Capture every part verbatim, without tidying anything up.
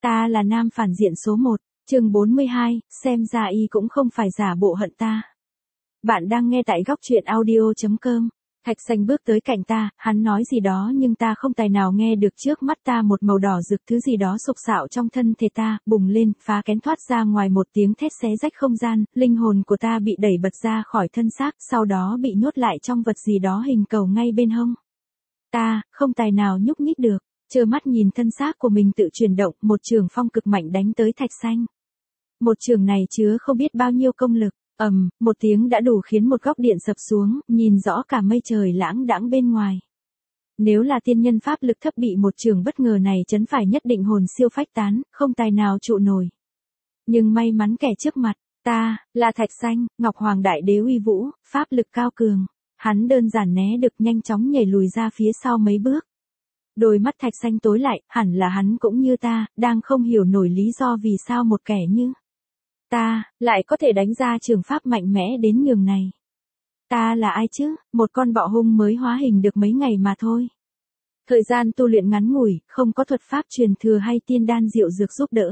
Ta là nam phản diện số một, chương bốn mươi hai, xem ra y cũng không phải giả bộ hận ta. Bạn đang nghe tại góc truyện audio.com. Thạch Xanh bước tới cạnh ta, hắn nói gì đó nhưng ta không tài nào nghe được. Trước mắt ta một màu đỏ rực, thứ gì đó sục sạo trong thân thể ta, bùng lên, phá kén thoát ra ngoài một tiếng thét xé rách không gian, linh hồn của ta bị đẩy bật ra khỏi thân xác, sau đó bị nhốt lại trong vật gì đó hình cầu ngay bên hông. Ta, không tài nào nhúc nhích được, trơ mắt nhìn thân xác của mình tự chuyển động, một trường phong cực mạnh đánh tới Thạch Xanh. Một trường này chứa không biết bao nhiêu công lực. Ầm, um, một tiếng đã đủ khiến một góc điện sập xuống, nhìn rõ cả mây trời lãng đãng bên ngoài. Nếu là tiên nhân pháp lực thấp bị một trường bất ngờ này chấn phải nhất định hồn siêu phách tán, không tài nào trụ nổi. Nhưng may mắn kẻ trước mặt, ta, là Thạch Xanh, Ngọc Hoàng Đại Đế uy vũ, pháp lực cao cường. Hắn đơn giản né được, nhanh chóng nhảy lùi ra phía sau mấy bước. Đôi mắt Thạch Xanh tối lại, hẳn là hắn cũng như ta, đang không hiểu nổi lý do vì sao một kẻ như ta, lại có thể đánh ra trường pháp mạnh mẽ đến nhường này. Ta là ai chứ, một con bọ hung mới hóa hình được mấy ngày mà thôi. Thời gian tu luyện ngắn ngủi, không có thuật pháp truyền thừa hay tiên đan diệu dược giúp đỡ.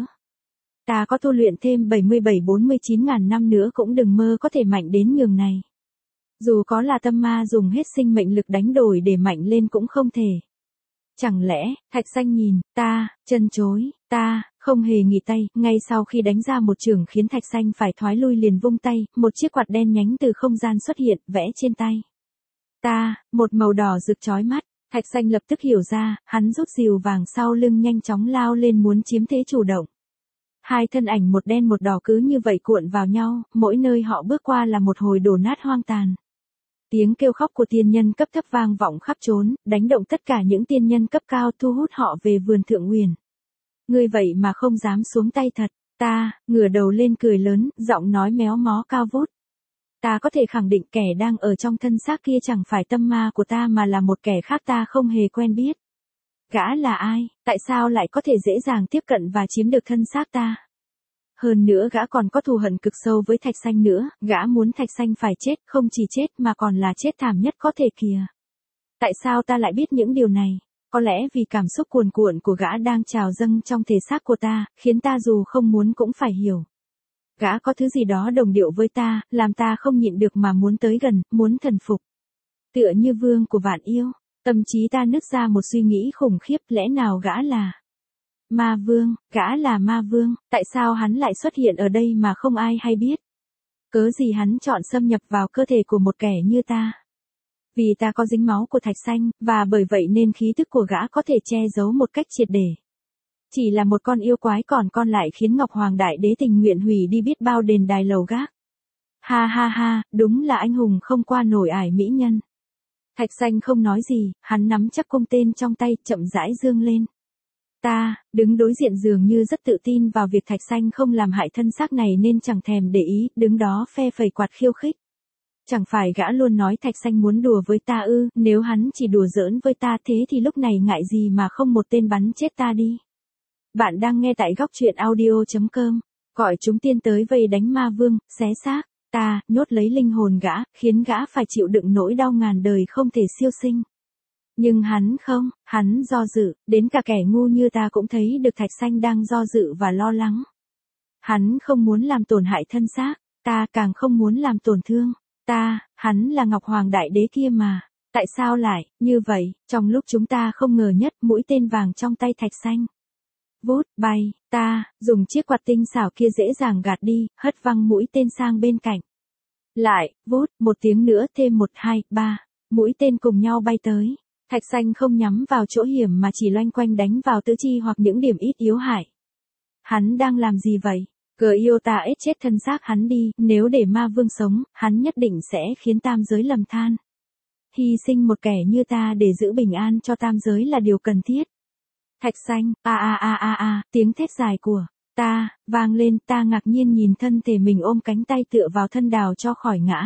Ta có tu luyện thêm bảy mươi bảy bốn mươi chín ngàn năm nữa cũng đừng mơ có thể mạnh đến nhường này. Dù có là tâm ma dùng hết sinh mệnh lực đánh đổi để mạnh lên cũng không thể. Chẳng lẽ, Thạch Xanh nhìn, ta, chân chối, ta, không hề nghỉ tay, ngay sau khi đánh ra một chưởng khiến Thạch Xanh phải thoái lui liền vung tay, một chiếc quạt đen nhánh từ không gian xuất hiện, vẽ trên tay. Ta, một màu đỏ rực chói mắt, Thạch Xanh lập tức hiểu ra, hắn rút rìu vàng sau lưng nhanh chóng lao lên muốn chiếm thế chủ động. Hai thân ảnh một đen một đỏ cứ như vậy cuộn vào nhau, mỗi nơi họ bước qua là một hồi đổ nát hoang tàn. Tiếng kêu khóc của tiên nhân cấp thấp vang vọng khắp trốn, đánh động tất cả những tiên nhân cấp cao thu hút họ về vườn Thượng Uyển. Ngươi vậy mà không dám xuống tay thật, ta, ngửa đầu lên cười lớn, giọng nói méo mó cao vút. Ta có thể khẳng định kẻ đang ở trong thân xác kia chẳng phải tâm ma của ta mà là một kẻ khác ta không hề quen biết. Gã là ai, tại sao lại có thể dễ dàng tiếp cận và chiếm được thân xác ta? Hơn nữa gã còn có thù hận cực sâu với Thạch Xanh nữa, gã muốn Thạch Xanh phải chết, không chỉ chết mà còn là chết thảm nhất có thể kìa. Tại sao ta lại biết những điều này? Có lẽ vì cảm xúc cuồn cuộn của gã đang trào dâng trong thể xác của ta, khiến ta dù không muốn cũng phải hiểu. Gã có thứ gì đó đồng điệu với ta, làm ta không nhịn được mà muốn tới gần, muốn thần phục. Tựa như vương của vạn yêu, tâm trí ta nứt ra một suy nghĩ khủng khiếp, lẽ nào gã là Ma Vương, gã là Ma Vương, tại sao hắn lại xuất hiện ở đây mà không ai hay biết? Cớ gì hắn chọn xâm nhập vào cơ thể của một kẻ như ta? Vì ta có dính máu của Thạch Xanh, và bởi vậy nên khí tức của gã có thể che giấu một cách triệt để. Chỉ là một con yêu quái còn con lại khiến Ngọc Hoàng Đại Đế tình nguyện hủy đi biết bao đền đài lầu gác. Ha ha ha, đúng là anh hùng không qua nổi ải mỹ nhân. Thạch Xanh không nói gì, hắn nắm chắc cung tên trong tay, chậm rãi dương lên. Ta, đứng đối diện dường như rất tự tin vào việc Thạch Xanh không làm hại thân xác này nên chẳng thèm để ý, đứng đó phe phẩy quạt khiêu khích. Chẳng phải gã luôn nói Thạch Xanh muốn đùa với ta ư, nếu hắn chỉ đùa giỡn với ta thế thì lúc này ngại gì mà không một tên bắn chết ta đi. Bạn đang nghe tại góc truyện audio.com, gọi chúng tiên tới vây đánh Ma Vương, xé xác, ta, nhốt lấy linh hồn gã, khiến gã phải chịu đựng nỗi đau ngàn đời không thể siêu sinh. Nhưng hắn không, hắn do dự, đến cả kẻ ngu như ta cũng thấy được Thạch Xanh đang do dự và lo lắng. Hắn không muốn làm tổn hại thân xác, ta càng không muốn làm tổn thương. Ta, hắn là Ngọc Hoàng Đại Đế kia mà. Tại sao lại, như vậy, trong lúc chúng ta không ngờ nhất mũi tên vàng trong tay Thạch Xanh. Vút, bay, ta, dùng chiếc quạt tinh xảo kia dễ dàng gạt đi, hất văng mũi tên sang bên cạnh. Lại, vút, một tiếng nữa thêm một hai, ba, mũi tên cùng nhau bay tới. Thạch Xanh không nhắm vào chỗ hiểm mà chỉ loanh quanh đánh vào tứ chi hoặc những điểm ít yếu hại. Hắn đang làm gì vậy? Cờ yêu ta ết chết thân xác hắn đi, nếu để Ma Vương sống, hắn nhất định sẽ khiến tam giới lầm than. Hy sinh một kẻ như ta để giữ bình an cho tam giới là điều cần thiết. Thạch Xanh, a a a a a, tiếng thét dài của ta vang lên, ta ngạc nhiên nhìn thân thể mình ôm cánh tay tựa vào thân đào cho khỏi ngã.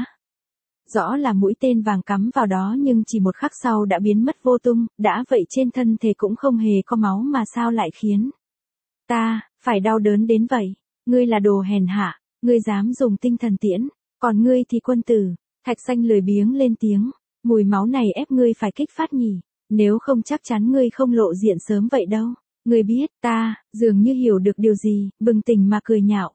Rõ là mũi tên vàng cắm vào đó nhưng chỉ một khắc sau đã biến mất vô tung, đã vậy trên thân thể cũng không hề có máu mà sao lại khiến ta phải đau đớn đến vậy. Ngươi là đồ hèn hạ, ngươi dám dùng tinh thần tiễn, còn ngươi thì quân tử. Thạch Xanh lười biếng lên tiếng, mùi máu này ép ngươi phải kích phát nhỉ, nếu không chắc chắn ngươi không lộ diện sớm vậy đâu. Ngươi biết, ta, dường như hiểu được điều gì, bừng tỉnh mà cười nhạo.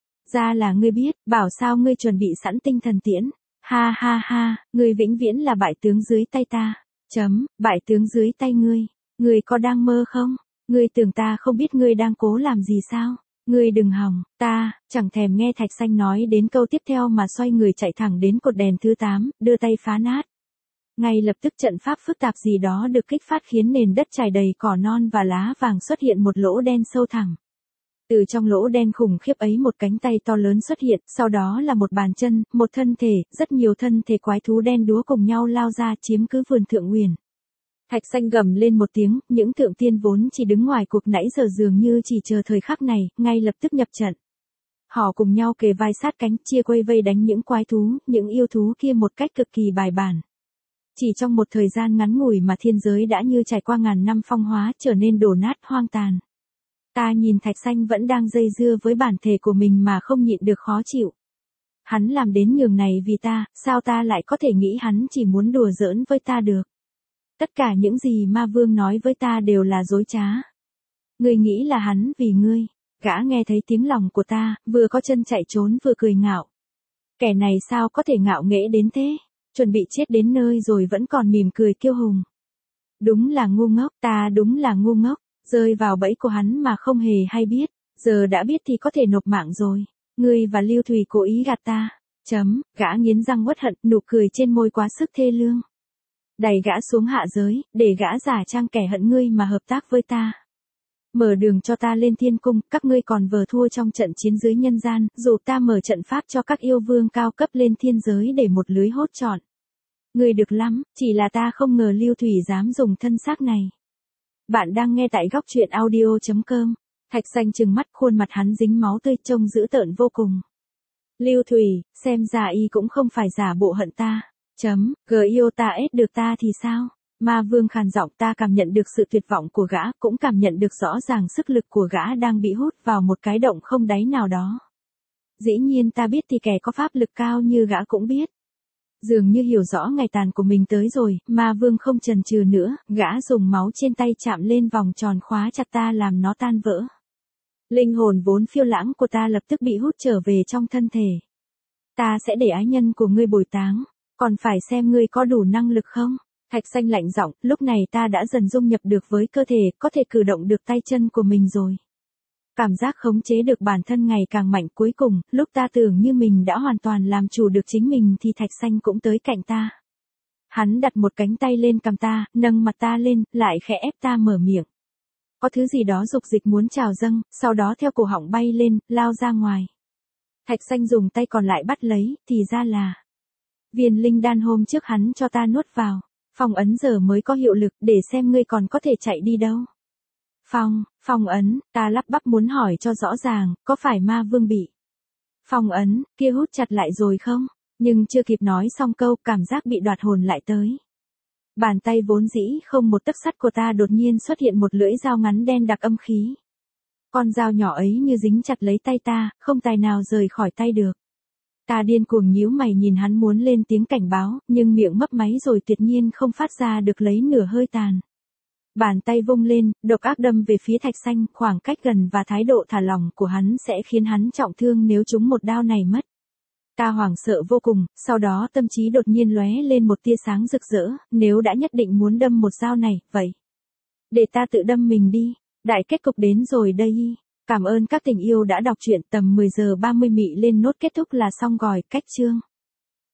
Ra là ngươi biết, bảo sao ngươi chuẩn bị sẵn tinh thần tiễn. Ha ha ha, ngươi vĩnh viễn là bại tướng dưới tay ta. Chấm, bại tướng dưới tay ngươi. Ngươi có đang mơ không? Ngươi tưởng ta không biết ngươi đang cố làm gì sao? Ngươi đừng hòng, ta, chẳng thèm nghe Thạch Xanh nói đến câu tiếp theo mà xoay người chạy thẳng đến cột đèn thứ tám, đưa tay phá nát. Ngay lập tức trận pháp phức tạp gì đó được kích phát khiến nền đất trải đầy cỏ non và lá vàng xuất hiện một lỗ đen sâu thẳm. Từ trong lỗ đen khủng khiếp ấy một cánh tay to lớn xuất hiện, sau đó là một bàn chân, một thân thể, rất nhiều thân thể quái thú đen đúa cùng nhau lao ra chiếm cứ vườn Thượng Uyển. Thạch Xanh gầm lên một tiếng, những thượng tiên vốn chỉ đứng ngoài cuộc nãy giờ dường như chỉ chờ thời khắc này, ngay lập tức nhập trận. Họ cùng nhau kề vai sát cánh, chia quây vây đánh những quái thú, những yêu thú kia một cách cực kỳ bài bản. Chỉ trong một thời gian ngắn ngủi mà thiên giới đã như trải qua ngàn năm phong hóa, trở nên đổ nát hoang tàn. Ta nhìn Thạch Xanh vẫn đang dây dưa với bản thể của mình mà không nhịn được khó chịu. Hắn làm đến nhường này vì ta, sao ta lại có thể nghĩ hắn chỉ muốn đùa giỡn với ta được. Tất cả những gì ma vương nói với ta đều là dối trá. Ngươi nghĩ là hắn vì ngươi. Gã nghe thấy tiếng lòng của ta, vừa có chân chạy trốn vừa cười ngạo. Kẻ này sao có thể ngạo nghễ đến thế, chuẩn bị chết đến nơi rồi vẫn còn mỉm cười kiêu hùng. Đúng là ngu ngốc, ta đúng là ngu ngốc, rơi vào bẫy của hắn mà không hề hay biết, giờ đã biết thì có thể nộp mạng rồi. Ngươi và Lưu Thùy cố ý gạt ta. Chấm, gã nghiến răng uất hận, nụ cười trên môi quá sức thê lương. Đẩy gã xuống hạ giới, để gã giả trang kẻ hận ngươi mà hợp tác với ta. Mở đường cho ta lên thiên cung, các ngươi còn vờ thua trong trận chiến dưới nhân gian, dù ta mở trận pháp cho các yêu vương cao cấp lên thiên giới để một lưới hốt trọn. Ngươi được lắm, chỉ là ta không ngờ Lưu Thùy dám dùng thân xác này. Bạn đang nghe tại góc truyện audio chấm com. Thạch Xanh trừng mắt, khuôn mặt hắn dính máu tươi trông dữ tợn vô cùng. Lưu Thùy, xem ra y cũng không phải giả bộ hận ta. Chấm, gờ yêu ta ết được ta thì sao? Ma vương khàn giọng, ta cảm nhận được sự tuyệt vọng của gã, cũng cảm nhận được rõ ràng sức lực của gã đang bị hút vào một cái động không đáy nào đó. Dĩ nhiên ta biết thì kẻ có pháp lực cao như gã cũng biết. Dường như hiểu rõ ngày tàn của mình tới rồi, ma vương không chần chừ nữa, gã dùng máu trên tay chạm lên vòng tròn khóa chặt ta làm nó tan vỡ. Linh hồn vốn phiêu lãng của ta lập tức bị hút trở về trong thân thể. Ta sẽ để ái nhân của ngươi bồi táng, còn phải xem ngươi có đủ năng lực không? Thạch Xanh lạnh giọng, lúc này ta đã dần dung nhập được với cơ thể, có thể cử động được tay chân của mình rồi. Cảm giác khống chế được bản thân ngày càng mạnh, cuối cùng, lúc ta tưởng như mình đã hoàn toàn làm chủ được chính mình thì Thạch Xanh cũng tới cạnh ta. Hắn đặt một cánh tay lên cằm ta, nâng mặt ta lên, lại khẽ ép ta mở miệng. Có thứ gì đó dục dịch muốn trào dâng, sau đó theo cổ họng bay lên, lao ra ngoài. Thạch Xanh dùng tay còn lại bắt lấy, thì ra là viên linh đan hôm trước hắn cho ta nuốt vào. Phong ấn giờ mới có hiệu lực, để xem ngươi còn có thể chạy đi đâu. Phong, phong ấn, ta lắp bắp muốn hỏi cho rõ ràng, có phải ma vương bị phong ấn, kia hút chặt lại rồi không? Nhưng chưa kịp nói xong câu, cảm giác bị đoạt hồn lại tới. Bàn tay vốn dĩ không một tấc sắt của ta đột nhiên xuất hiện một lưỡi dao ngắn đen đặc âm khí. Con dao nhỏ ấy như dính chặt lấy tay ta, không tài nào rời khỏi tay được. Ta điên cuồng nhíu mày nhìn hắn muốn lên tiếng cảnh báo, nhưng miệng mấp máy rồi tuyệt nhiên không phát ra được lấy nửa hơi tàn. Bàn tay vung lên, độc ác đâm về phía Thạch Xanh, khoảng cách gần và thái độ thả lỏng của hắn sẽ khiến hắn trọng thương nếu trúng một đao này mất. Ta hoảng sợ vô cùng, sau đó tâm trí đột nhiên lóe lên một tia sáng rực rỡ, nếu đã nhất định muốn đâm một dao này, vậy để ta tự đâm mình đi, đại kết cục đến rồi đây. Cảm ơn các tình yêu đã đọc truyện, tầm mười giờ ba mươi mị lên nốt kết thúc là xong rồi, cách chương.